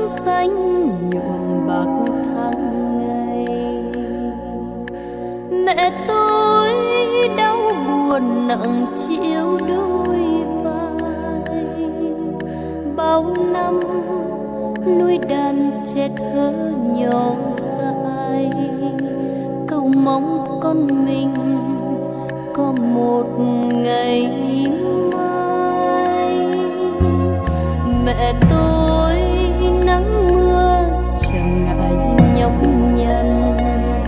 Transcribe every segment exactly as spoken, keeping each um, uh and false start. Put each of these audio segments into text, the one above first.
xanh nhuộm bạc tháng ngày. Mẹ tôi đau buồn nặng chịu đôi vai, bao năm nuôi đàn trẻ thơ nhỏ dại, cầu mong con mình có một ngày mai. Mẹ tôi nắng mưa chẳng ngại nhọc nhằn,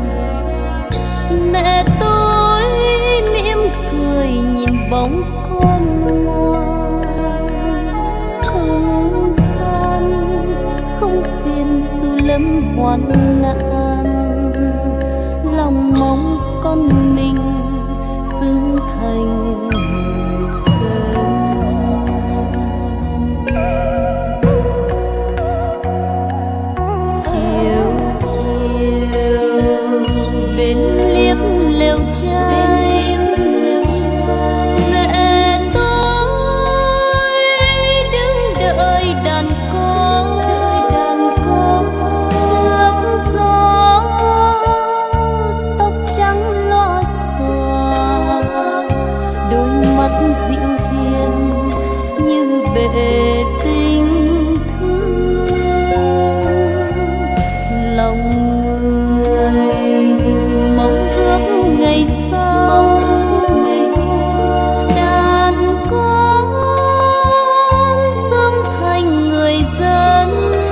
mẹ tôi mỉm cười nhìn bóng con ngoan, không than không phiền dù lâm hoạn nạn, lòng mong con mình xứng thành người dân. Chiều chiều bên liếp lều trai, mẹ tôi đứng đợi đàn có trước gió, tóc trắng loa xòa, đôi mắt dịu hiền như bể tình thương. Lòng người mong ước ngày sau, đàn con sớm thành người dân.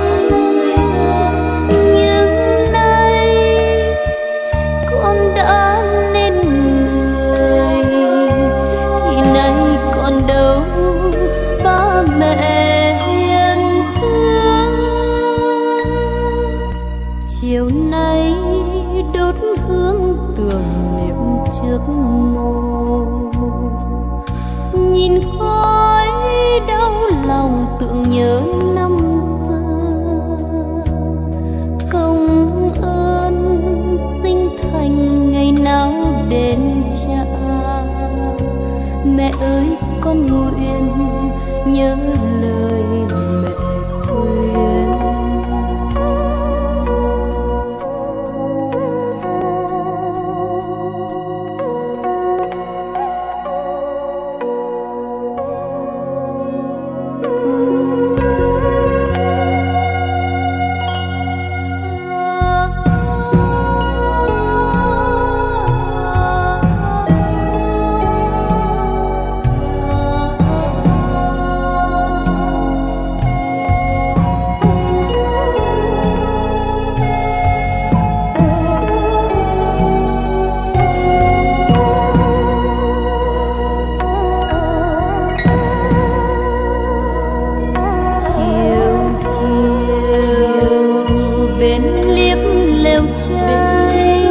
Nhưng nay con đã nên người, thì nay còn đâu ba mẹ hiền dương. Chiều nay đốt hương tưởng niệm trước mồ, nhìn khói đau lòng tưởng nhớ năm xưa. Công ơn sinh thành ngày nào đến trả, mẹ ơi con nguyện nhớ lời mẹ khuyên. Bên liếp lều trai,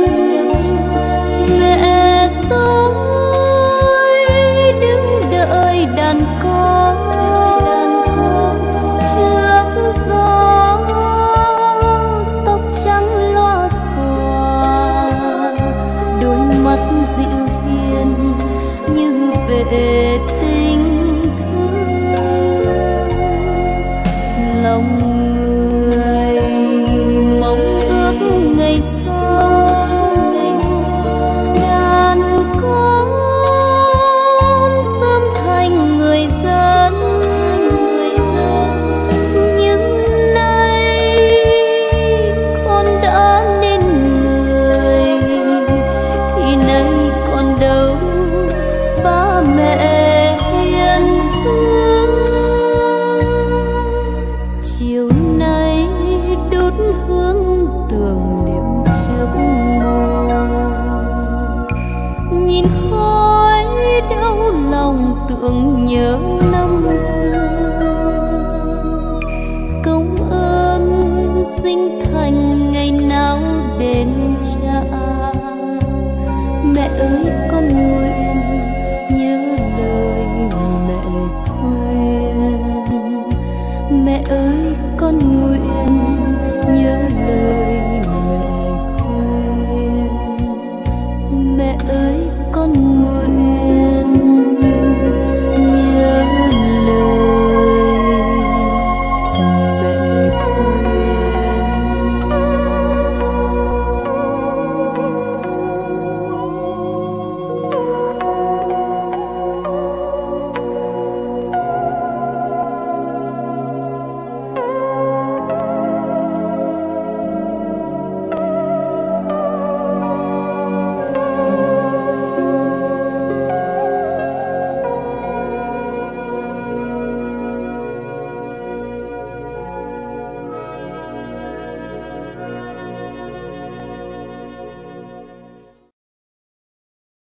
mẹ tôi đứng đợi đàn có trước gió, tóc trắng loa xòa, đôi mắt dịu hiền như bể tình thương. Lòng ngày sau, đàn con sớm thành người dân. Nhưng nay con đã nên người, thì nay còn đâu ba mẹ hiền dương. Chiều nay đốt hương tưởng niệm trước mồ, nhìn khói đau lòng tưởng nhớ năm xưa. Công ơn sinh thành ngày nào